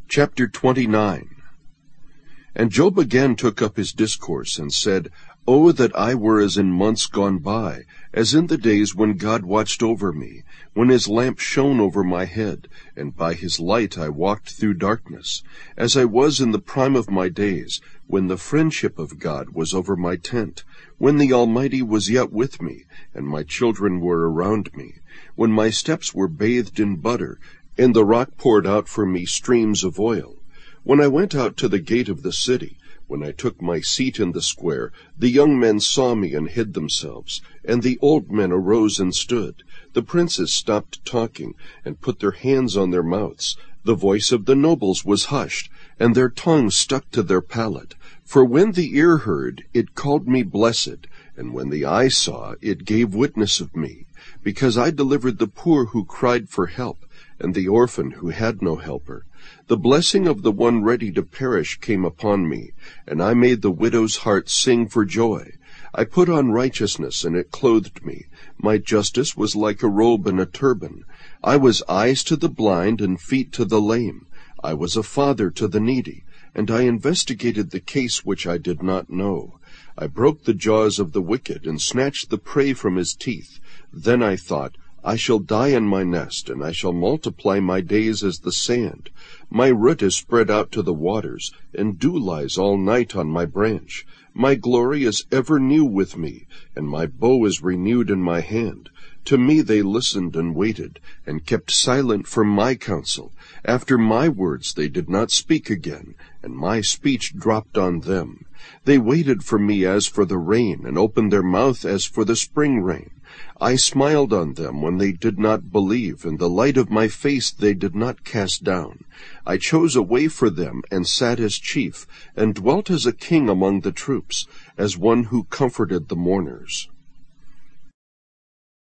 Chapter 29. And Job again took up his discourse, and said, O that I were as in months gone by, as in the days when God watched over me, when his lamp shone over my head, and by his light I walked through darkness, as I was in the prime of my days, when the friendship of God was over my tent, when the Almighty was yet with me, and my children were around me, when my steps were bathed in butter, and the rock poured out for me streams of oil. When I went out to the gate of the city, when I took my seat in the square, the young men saw me and hid themselves, and the old men arose and stood. The princes stopped talking, and put their hands on their mouths. The voice of the nobles was hushed, and their tongues stuck to their palate. For when the ear heard, it called me blessed, and when the eye saw, it gave witness of me, because I delivered the poor who cried for help, and the orphan who had no helper. The blessing of the one ready to perish came upon me, and I made the widow's heart sing for joy. I put on righteousness, and it clothed me. My justice was like a robe and a turban. I was eyes to the blind and feet to the lame. I was a father to the needy, and I investigated the case which I did not know. I broke the jaws of the wicked, and snatched the prey from his teeth. Then I thought, I shall die in my nest, and I shall multiply my days as the sand. My root is spread out to the waters, and dew lies all night on my branch. My glory is ever new with me, and my bow is renewed in my hand. To me they listened and waited, and kept silent for my counsel. After my words they did not speak again, and my speech dropped on them. They waited for me as for the rain, and opened their mouth as for the spring rain. I smiled on them when they did not believe, and the light of my face they did not cast down. I chose a way for them, and sat as chief, and dwelt as a king among the troops, as one who comforted the mourners.